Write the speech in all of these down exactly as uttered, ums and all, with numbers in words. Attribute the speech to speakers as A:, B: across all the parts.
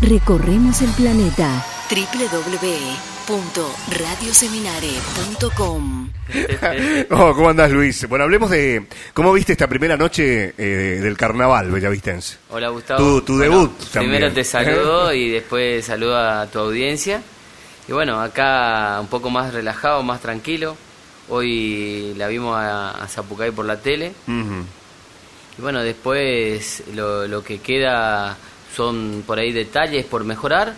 A: Recorremos el planeta. doble u doble u doble u punto radio seminare punto com.
B: Oh, ¿cómo andás, Luis? Bueno, hablemos de cómo viste esta primera noche eh, del carnaval bellavistense.
C: Hola, Gustavo.
B: Tu, tu
C: bueno,
B: debut también.
C: Primero te saludo y después saludo a tu audiencia. Y bueno, acá un poco más relajado, más tranquilo. Hoy la vimos a, a Zapucay por la tele.
B: Uh-huh.
C: Y bueno, después lo, lo que queda son por ahí detalles por mejorar,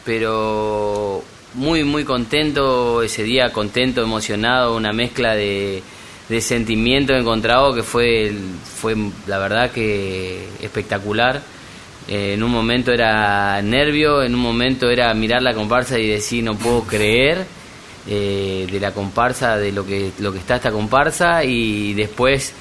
C: pero muy, muy contento ese día, contento, emocionado, una mezcla de, de sentimientos encontrados que fue, fue la verdad que espectacular. Eh, en un momento era nervio, en un momento era mirar la comparsa y decir no puedo creer eh, de la comparsa, de lo que, lo que está esta comparsa, y después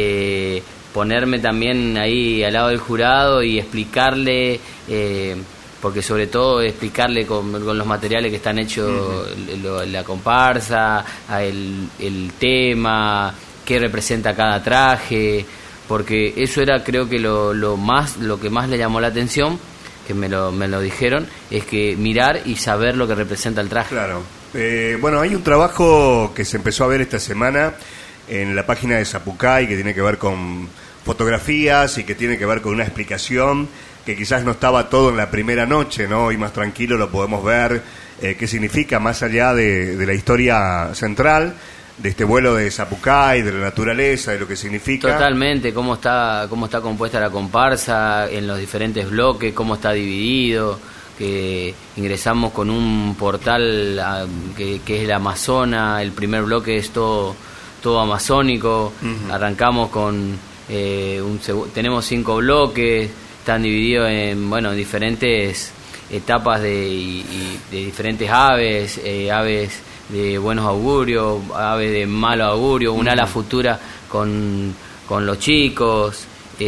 C: eh, ponerme también ahí al lado del jurado y explicarle, eh, porque sobre todo explicarle con, con los materiales que están hechos, uh-huh. lo, la comparsa, el, el tema, qué representa cada traje, porque eso era creo que lo, lo más lo que más le llamó la atención, que me lo, me lo dijeron, es que mirar y saber lo que representa el traje.
B: Claro. Eh, bueno, hay un trabajo que se empezó a ver esta semana en la página de Zapucay que tiene que ver con fotografías y que tiene que ver con una explicación que quizás no estaba todo en la primera noche, ¿no? Hoy más tranquilo lo podemos ver, eh, qué significa más allá de, de la historia central, de este vuelo de Zapucay, de la naturaleza, de lo que significa.
C: Totalmente, cómo está, cómo está compuesta la comparsa, en los diferentes bloques, cómo está dividido, que ingresamos con un portal a, que, que es el Amazona, el primer bloque es todo, todo amazónico, uh-huh. Arrancamos con, eh, un, tenemos cinco bloques, están divididos en, bueno, diferentes etapas de, y, y de diferentes aves, eh, aves de buenos augurios, aves de malo augurio, un ala futura con, con los chicos,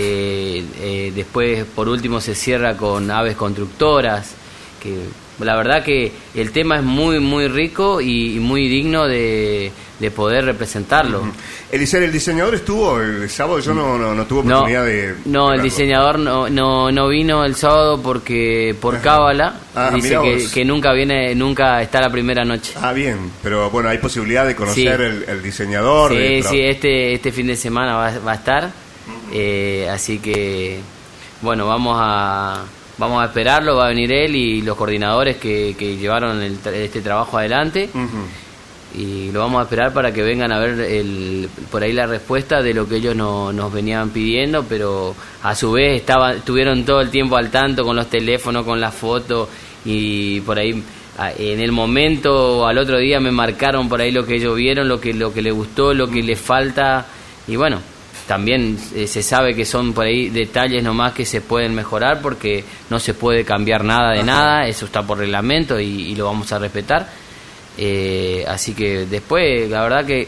C: eh, eh, después por último se cierra con aves constructoras, que la verdad que el tema es muy muy rico y, y muy digno de, de poder representarlo.
B: Uh-huh. Eliezer, ¿el diseñador estuvo el sábado? Yo no, no, no tuve oportunidad
C: no,
B: de...
C: No, el diseñador no, no, no vino el sábado porque por Ajá. cábala, ah, dice que, que nunca viene, nunca está la primera noche.
B: Ah, bien, pero bueno, hay posibilidad de conocer sí. el, el diseñador.
C: Sí,
B: de...
C: sí, este, este fin de semana va, va a estar, uh-huh. eh, así que, bueno, vamos a... Vamos a esperarlo, va a venir él y los coordinadores que, que llevaron el, este trabajo adelante. Uh-huh. Y lo vamos a esperar para que vengan a ver el, por ahí la respuesta de lo que ellos no, nos venían pidiendo, pero a su vez estaban, estuvieron todo el tiempo al tanto con los teléfonos, con las fotos, y por ahí en el momento al otro día me marcaron por ahí lo que ellos vieron, lo que, lo que les gustó, lo que les falta, y bueno... También eh, se sabe que son por ahí detalles nomás que se pueden mejorar porque no se puede cambiar nada de Ajá. nada, eso está por reglamento y, y lo vamos a respetar. Eh, así que después, la verdad que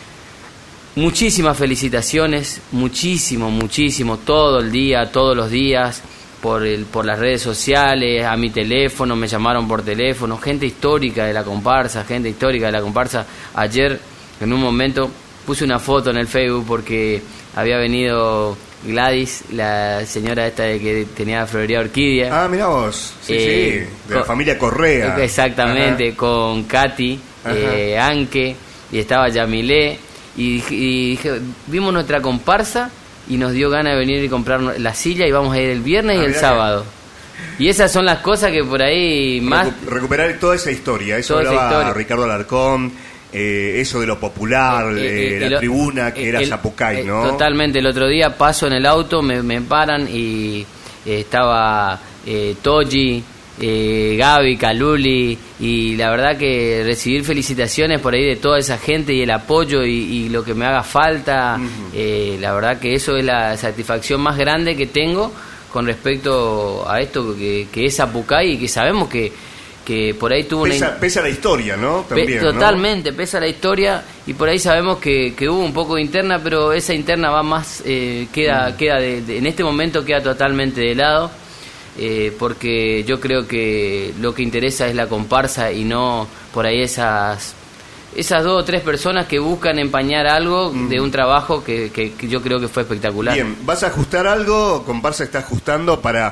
C: muchísimas felicitaciones, muchísimo, muchísimo, todo el día, todos los días, por, el, por las redes sociales, a mi teléfono, me llamaron por teléfono, gente histórica de la comparsa, gente histórica de la comparsa. Ayer, en un momento, puse una foto en el Facebook porque... había venido Gladys, la señora esta de que tenía Florería Orquídea.
B: Ah, mirá vos, sí, eh, sí, de con, la familia Correa.
C: Exactamente, Ajá. con Katy, eh, Anke, y estaba Yamilé, y, y dije, vimos nuestra comparsa y nos dio ganas de venir y comprar la silla y vamos a ir el viernes ah, y el sábado. Que... Y esas son las cosas que por ahí más...
B: Recu- recuperar toda esa historia, eso toda hablaba Ricardo Alarcón. Eh, eso de lo popular, eh, eh, la el, tribuna que el, era Zapucay, ¿no?
C: Totalmente, el otro día paso en el auto, me, me paran y eh, estaba eh, Toji, eh, Gaby, Caluli, y la verdad que recibir felicitaciones por ahí de toda esa gente y el apoyo y, y lo que me haga falta, uh-huh. eh, la verdad que eso es la satisfacción más grande que tengo con respecto a esto que, que es Zapucay y que sabemos que que por ahí tuvo
B: pesa,
C: una...
B: Pesa la historia, ¿no? También,
C: Pe- totalmente, ¿no? Pesa la historia y por ahí sabemos que, que hubo un poco de interna, pero esa interna va más, eh, queda, mm. queda de, de, en este momento queda totalmente de lado, eh, porque yo creo que lo que interesa es la comparsa y no por ahí esas esas dos o tres personas que buscan empañar algo mm. de un trabajo que, que, que yo creo que fue espectacular.
B: Bien, ¿vas a ajustar algo? Comparsa está ajustando para...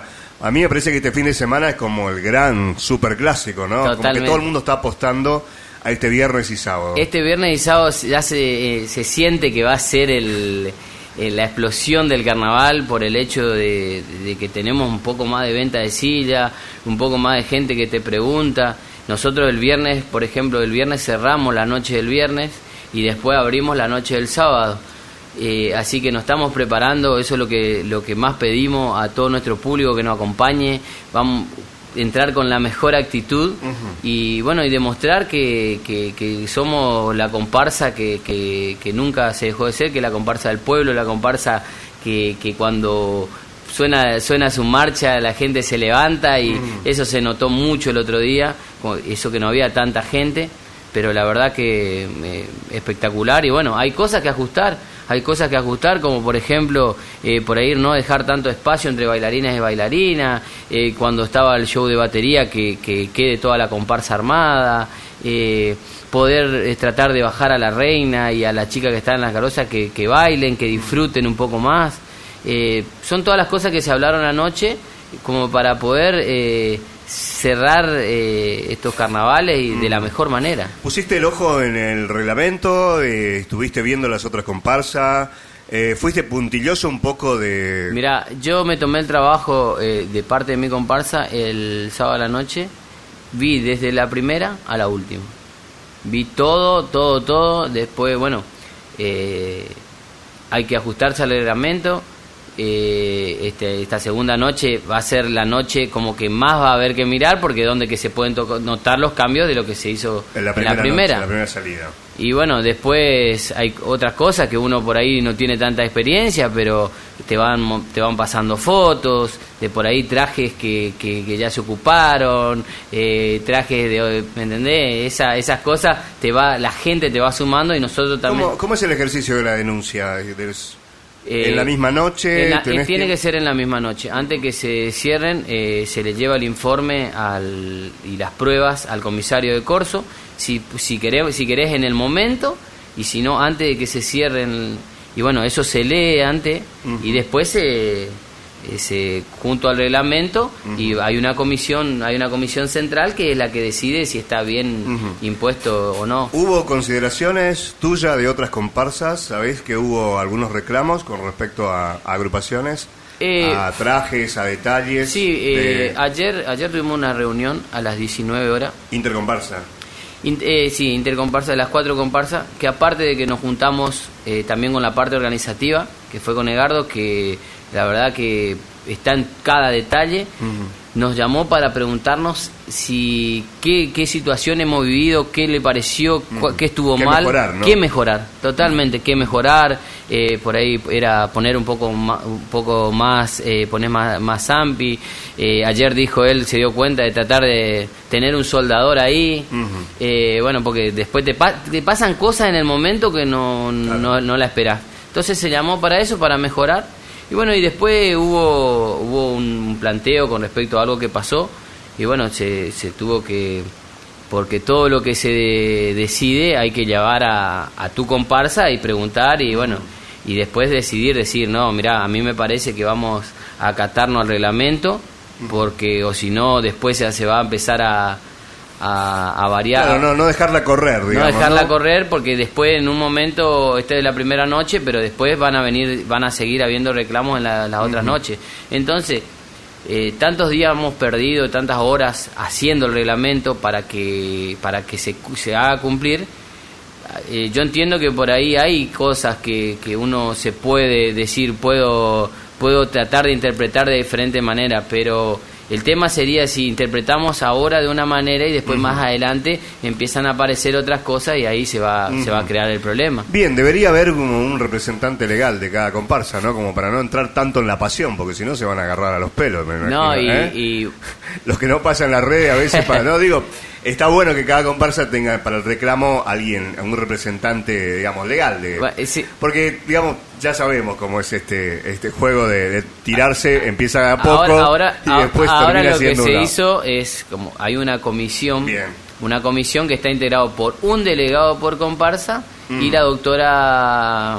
B: A mí me parece que este fin de semana es como el gran superclásico, ¿no?
C: Totalmente.
B: Como que todo el mundo está apostando a este viernes y sábado.
C: Este viernes y sábado ya se, eh, se siente que va a ser el, eh, la explosión del carnaval por el hecho de, de que tenemos un poco más de venta de silla, un poco más de gente que te pregunta. Nosotros el viernes, por ejemplo, el viernes cerramos la noche del viernes y después abrimos la noche del sábado. Eh, así que nos estamos preparando, eso es lo que lo que más pedimos a todo nuestro público que nos acompañe. Vamos a entrar con la mejor actitud uh-huh. y bueno, y demostrar que, que, que somos la comparsa que, que, que nunca se dejó de ser, que la comparsa del pueblo, la comparsa que, que cuando suena suena su marcha la gente se levanta y uh-huh. eso se notó mucho el otro día, eso que no había tanta gente, pero la verdad que eh, espectacular. Y bueno, hay cosas que ajustar, hay cosas que ajustar, como por ejemplo, eh, por ahí no dejar tanto espacio entre bailarines y bailarinas, eh, cuando estaba el show de batería que, que quede toda la comparsa armada, eh, poder eh, tratar de bajar a la reina y a la chica que está en la carroza que, que bailen, que disfruten un poco más. Eh, son todas las cosas que se hablaron anoche como para poder eh, cerrar eh, estos carnavales y de la mejor manera.
B: ¿Pusiste el ojo en el reglamento? Eh, ¿Estuviste viendo las otras comparsas? Eh, ¿Fuiste puntilloso un poco de...?
C: Mirá, yo me tomé el trabajo eh, de parte de mi comparsa el sábado a la noche. Vi desde la primera a la última. Vi todo, todo, todo. Después, bueno, eh, hay que ajustarse al reglamento. Eh, este, esta segunda noche va a ser la noche como que más va a haber que mirar, porque donde que se pueden to- notar los cambios de lo que se hizo
B: en la primera,
C: en la primera.
B: Noche, la primera salida.
C: Y bueno, después hay otras cosas que uno por ahí no tiene tanta experiencia, pero te van te van pasando fotos de por ahí trajes que, que, que ya se ocuparon, eh, trajes de, ¿me entendés? Esa, esas cosas te va la gente te va sumando y nosotros también.
B: ¿Cómo, cómo es el ejercicio de la denuncia? ¿De,
C: Eh,
B: ¿En la misma noche?
C: La, tiene
B: que...
C: que ser en la misma noche. Antes que se cierren, eh, se le lleva el informe al, y las pruebas al comisario de corso. Si, si, querés, si querés en el momento, y si no, antes de que se cierren. Y bueno, eso se lee antes uh-huh. y después se, se junto al reglamento uh-huh. y hay una comisión hay una comisión central que es la que decide si está bien uh-huh. impuesto o no.
B: ¿Hubo consideraciones tuyas de otras comparsas? ¿Sabés que hubo algunos reclamos con respecto a, a agrupaciones? Eh, a trajes, a detalles.
C: Sí, eh,
B: de...
C: ayer ayer tuvimos una reunión a las diecinueve horas.
B: Intercomparsa.
C: In, eh, sí, intercomparsa de las cuatro comparsas, que aparte de que nos juntamos eh, también con la parte organizativa, que fue con Egardo, que la verdad que está en cada detalle, uh-huh. nos llamó para preguntarnos si qué, qué situación hemos vivido, qué le pareció, uh-huh. qué estuvo
B: ¿Qué
C: mal,
B: mejorar, ¿no?
C: qué mejorar, totalmente, uh-huh. qué mejorar, eh, por ahí era poner un poco más, un poco más eh, poner más, más ampi, eh, ayer dijo él, se dio cuenta de tratar de tener un soldador ahí, uh-huh. eh, bueno, porque después te, pa- te pasan cosas en el momento que no, claro. no, no la esperás, entonces se llamó para eso, para mejorar. Y bueno, y después hubo hubo un planteo con respecto a algo que pasó y bueno, se, se tuvo que, porque todo lo que se de, decide hay que llevar a, a tu comparsa y preguntar y bueno, y después decidir, decir, no, mirá, a mí me parece que vamos a acatarnos al reglamento, porque o si no, después ya se va a empezar a... A, a variar.
B: Claro, no, no dejarla correr, digamos.
C: No dejarla
B: ¿no?
C: correr porque después en un momento, esta es la primera noche, pero después van a venir, van a seguir habiendo reclamos en la, las otras uh-huh. noches. Entonces, eh, tantos días hemos perdido, tantas horas haciendo el reglamento para que para que se, se haga cumplir. Eh, yo entiendo que por ahí hay cosas que, que uno se puede decir, puedo, puedo tratar de interpretar de diferente manera, pero... El tema sería si interpretamos ahora de una manera y después uh-huh. más adelante empiezan a aparecer otras cosas y ahí se va uh-huh. se va a crear el problema.
B: Bien, debería haber como un representante legal de cada comparsa, ¿no? Como para no entrar tanto en la pasión, porque si no se van a agarrar a los pelos, me imagino,
C: no, y,
B: ¿eh?
C: y...
B: Los que no pasan las redes a veces para... No, digo... Está bueno que cada comparsa tenga para el reclamo alguien, un representante, digamos, legal. De, bueno, sí. Porque, digamos, ya sabemos cómo es este este juego de, de tirarse, empieza a poco
C: ahora, ahora,
B: y después
C: ahora
B: termina
C: lo que
B: siendo
C: se
B: una...
C: hizo es, como hay una comisión,
B: Bien.
C: una comisión que está integrado por un delegado por comparsa mm. y la doctora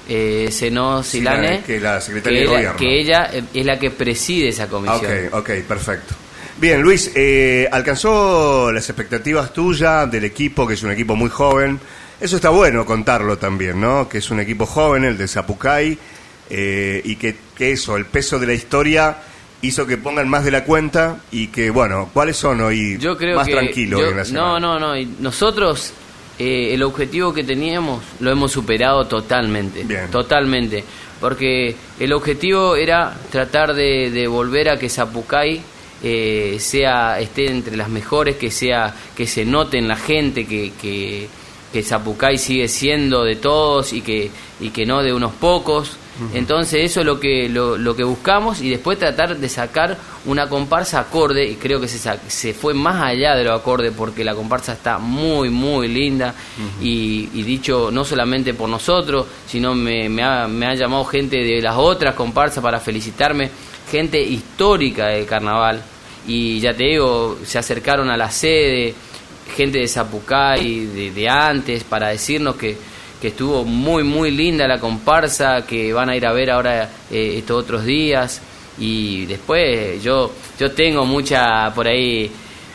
C: eh, Senó Silane,
B: que la secretaria de
C: ella,
B: gobierno.
C: que ella es la que preside esa comisión.
B: Ok, ok, perfecto. Bien, Luis, eh, ¿alcanzó las expectativas tuyas del equipo, que es un equipo muy joven? Eso está bueno contarlo también, ¿no? Que es un equipo joven, el de Zapucay, eh, y que, que eso, el peso de la historia hizo que pongan más de la cuenta y que, bueno, ¿cuáles son hoy
C: yo creo
B: más
C: que
B: tranquilos
C: yo,
B: en la semana?
C: No, no, no. Y nosotros, eh, el objetivo que teníamos lo hemos superado totalmente.
B: Bien.
C: Totalmente. Porque el objetivo era tratar de, de volver a que Zapucay eh, sea, esté entre las mejores, que sea, que se note en la gente que, que, que Zapucay sigue siendo de todos y que, y que no de unos pocos. Uh-huh. Entonces eso es lo que lo, lo que buscamos, y después tratar de sacar una comparsa acorde, y creo que se, se fue más allá de lo acorde, porque la comparsa está muy muy linda. Uh-huh. y, y dicho no solamente por nosotros, sino me, me, ha, me ha llamado gente de las otras comparsas para felicitarme, gente histórica del carnaval, y ya te digo, se acercaron a la sede gente de Zapucay de, de antes para decirnos que que estuvo muy muy linda la comparsa, que van a ir a ver ahora eh, estos otros días. Y después yo yo tengo mucha por ahí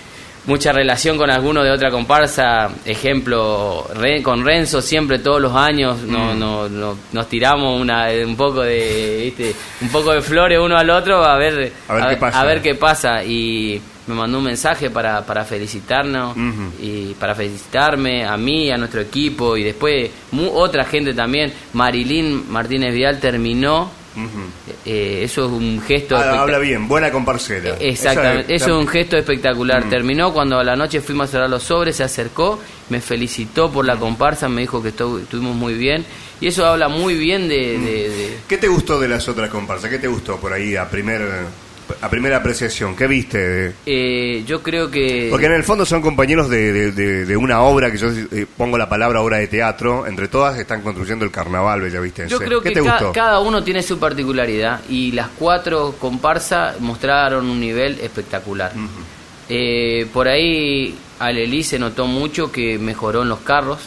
C: mucha relación con alguno de otra comparsa, ejemplo Re, con Renzo siempre todos los años no, mm. no, no, nos tiramos una un poco de ¿viste? un poco de flores uno al otro a ver
B: a ver,
C: a,
B: qué, pasa.
C: a ver qué pasa, y me mandó un mensaje para, para felicitarnos, uh-huh. y para felicitarme a mí, a nuestro equipo, y después mu- otra gente también. Marilyn Martínez Vidal terminó, uh-huh. eh, eso es un gesto
B: ah,
C: espect-
B: habla bien, buena comparsera.
C: Exactamente,
B: Esa
C: eso es un gesto espectacular.
B: uh-huh.
C: Terminó cuando a la noche fuimos a cerrar los sobres, se acercó, me felicitó por la comparsa, me dijo que estu- estuvimos muy bien, y eso habla muy bien de, uh-huh. de, de...
B: ¿Qué te gustó de las otras comparsas? ¿Qué te gustó por ahí a primer... a primera apreciación? ¿Qué viste?
C: Eh, yo creo que...
B: Porque en el fondo son compañeros de, de, de, de una obra, que yo eh, pongo la palabra obra de teatro, entre todas están construyendo el carnaval bellavistense.
C: Yo creo
B: ¿Qué
C: que
B: te
C: ca-
B: gustó?
C: cada uno tiene su particularidad, y las cuatro comparsas mostraron un nivel espectacular. Uh-huh. Eh, por ahí Alelí se notó mucho que mejoró en los carros,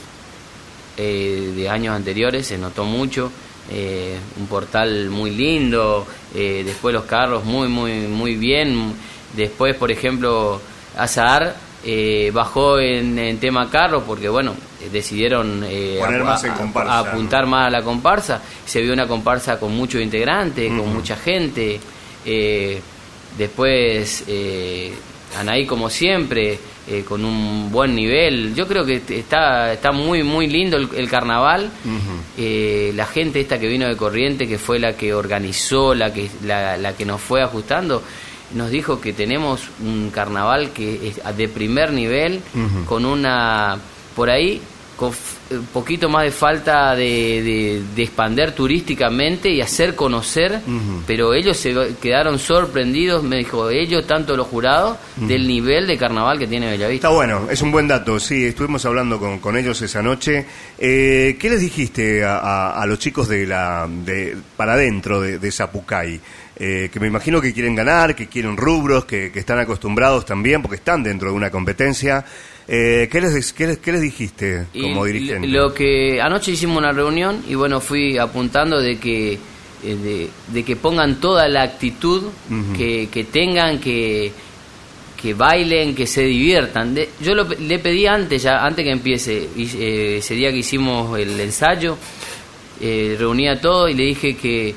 C: eh, de años anteriores, se notó mucho. Eh, un portal muy lindo, eh, después los carros muy muy muy bien. Después, por ejemplo, Azahar eh, bajó en, en tema carro porque bueno, decidieron eh,
B: Poner
C: a,
B: más en comparsa,
C: a, a apuntar, ¿no?, más a la comparsa. Se vio una comparsa con muchos integrantes, uh-huh. con mucha gente. Eh, después eh, Anaí, como siempre, eh, con un buen nivel. Yo creo que está está muy muy lindo el, el carnaval. Uh-huh. eh, la gente esta que vino de Corrientes, que fue la que organizó, la que la, la que nos fue ajustando, nos dijo que tenemos un carnaval que es de primer nivel, uh-huh. con una por ahí con un poquito más de falta de, de, de expander turísticamente y hacer conocer, uh-huh. pero ellos se quedaron sorprendidos, me dijo ellos, tanto los jurados, uh-huh. del nivel de carnaval que tiene Bellavista.
B: Está bueno, es un buen dato, sí, estuvimos hablando con, con ellos esa noche. Eh, ¿Qué les dijiste a, a, a los chicos de la de para adentro de, de Zapucay? Eh, que me imagino que quieren ganar, que quieren rubros, que, que están acostumbrados también, porque están dentro de una competencia. Eh, ¿qué, les, qué, les, ¿Qué les dijiste como
C: y
B: dirigente?
C: Lo que anoche hicimos una reunión y bueno, fui apuntando de que eh, de, de que pongan toda la actitud, uh-huh. que, que tengan, que que bailen, que se diviertan. De, yo lo, le pedí antes, ya antes que empiece, eh, ese día que hicimos el ensayo, eh, reuní a todos y le dije que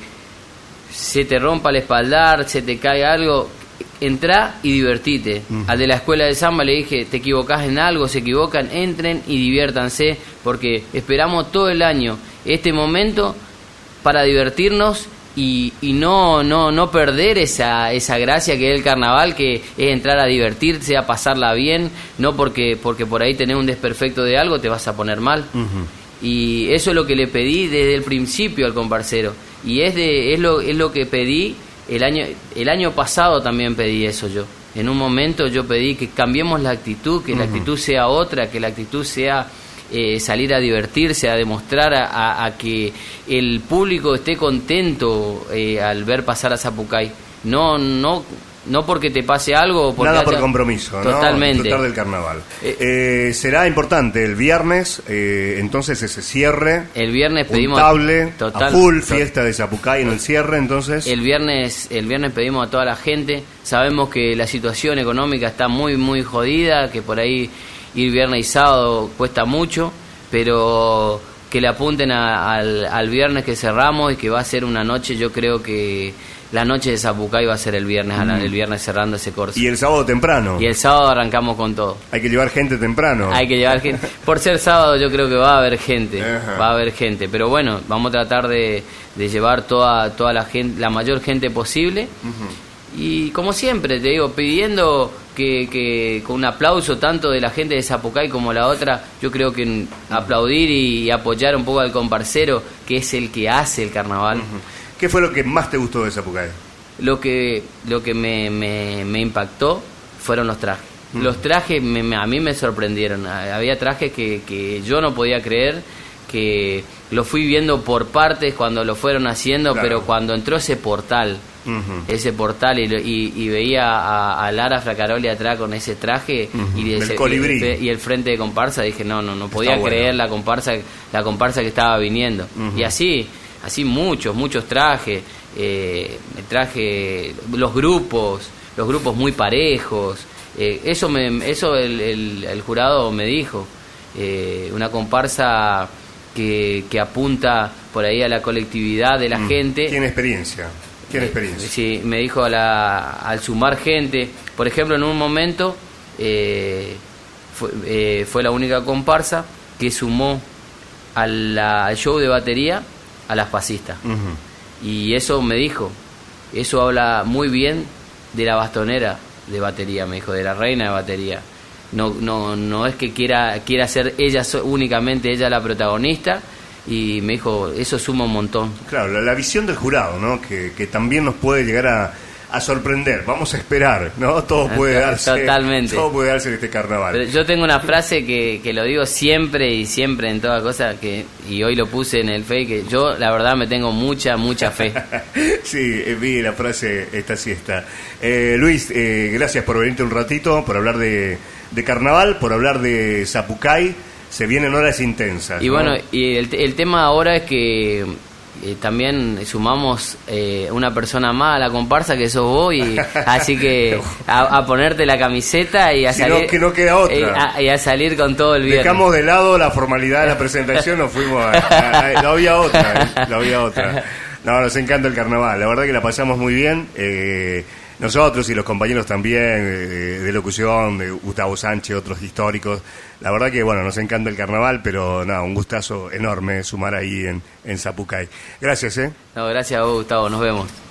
C: se te rompa el espaldar, se te cae algo, entrá y divertite. Uh-huh. Al de la escuela de samba le dije, te equivocás en algo, se equivocan, entren y diviértanse, porque esperamos todo el año este momento para divertirnos y, y no no no perder esa esa gracia que es el carnaval, que es entrar a divertirse, a pasarla bien, no porque porque por ahí tenés un desperfecto de algo te vas a poner mal. Uh-huh. Y eso es lo que le pedí desde el principio al comparsero, y es de es lo es lo que pedí el año el año pasado. También pedí eso yo. En un momento yo pedí que cambiemos la actitud, que uh-huh. la actitud sea otra, que la actitud sea eh, salir a divertirse, a demostrar a, a, a que el público esté contento eh, al ver pasar a Zapucay. No no no porque te pase algo. Porque
B: Nada
C: haya...
B: por compromiso,
C: Totalmente.
B: ¿no? Disfrutar del carnaval. Eh, eh, será importante el viernes, eh, entonces ese cierre.
C: El viernes pedimos...
B: Puntable,
C: total,
B: a full,
C: to...
B: fiesta de Zapucay en el cierre, entonces...
C: El viernes, el viernes pedimos a toda la gente. Sabemos que la situación económica está muy, muy jodida, que por ahí ir viernes y sábado cuesta mucho, pero que le apunten a, al, al viernes que cerramos y que va a ser una noche, yo creo que la noche de Zapucay va a ser el viernes, mm. a la, el viernes cerrando ese corso.
B: ¿Y el sábado temprano?
C: Y el sábado arrancamos con todo.
B: Hay que llevar gente temprano.
C: Hay que llevar gente. Por ser sábado yo creo que va a haber gente, Ajá. va a haber gente, pero bueno, vamos a tratar de, de llevar toda, toda la gente, la mayor gente posible. Uh-huh. Y como siempre, te digo, pidiendo que, que con un aplauso tanto de la gente de Zapucay como la otra, yo creo que aplaudir y apoyar un poco al comparsero, que es el que hace el carnaval. Uh-huh.
B: ¿Qué fue lo que más te gustó de Zapucay?
C: Lo que lo que me, me, me impactó fueron los trajes. Uh-huh. Los trajes me, me, a mí me sorprendieron. Había trajes que, que yo no podía creer, que lo fui viendo por partes cuando lo fueron haciendo, claro. Pero cuando entró ese portal, uh-huh. ese portal y, y, y veía a, a Lara Fracaroli atrás con ese traje, uh-huh. y, ese, y, el, y el frente de comparsa, dije no, no, no podía Está creer bueno. la comparsa, la comparsa que estaba viniendo. Uh-huh. Y así, así muchos, muchos trajes, eh, el traje, los grupos, los grupos muy parejos, eh, eso me, eso el, el, el jurado me dijo, eh, una comparsa Que, que apunta por ahí a la colectividad de la mm. gente.
B: Tiene experiencia, tiene eh, experiencia.
C: Sí, me dijo a la, al sumar gente, por ejemplo, en un momento eh, fue, eh, fue la única comparsa que sumó a la, al show de batería a las pasistas. Uh-huh. Y eso me dijo, eso habla muy bien de la bastonera de batería, me dijo, de la reina de batería. No, no, no es que quiera quiera ser ella únicamente ella la protagonista, y me dijo, eso suma un montón.
B: Claro, la, la visión del jurado, ¿no? Que, que también nos puede llegar a, a sorprender. Vamos a esperar, ¿no? Todo puede darse.
C: Totalmente.
B: Todo puede darse en este carnaval.
C: Pero yo tengo una frase que, que lo digo siempre y siempre en toda cosa, que y hoy lo puse en el Face, que yo la verdad me tengo mucha, mucha fe.
B: Sí, vi la frase esta siesta. Eh, Luis, eh, gracias por venirte un ratito, por hablar de, de carnaval, por hablar de Zapucay. Se vienen horas intensas.
C: Y
B: ¿no?
C: bueno, y el, el tema ahora es que eh, también sumamos eh, una persona más a la comparsa, que sos vos, y así que a, a ponerte la camiseta y a
B: si
C: salir,
B: no, que no queda otra.
C: Eh, a, y a salir con todo el viernes.
B: Dejamos de lado la formalidad de la presentación, nos fuimos a, a, a, no había otra, ¿eh? No había otra. No, nos encanta el carnaval, la verdad que la pasamos muy bien. Eh, Nosotros y los compañeros también, eh, de locución, de Gustavo Sánchez, otros históricos. La verdad que, bueno, nos encanta el carnaval, pero nada, un gustazo enorme sumar ahí en, en Zapucay. Gracias, ¿eh?
C: No, gracias a vos, Gustavo, nos vemos.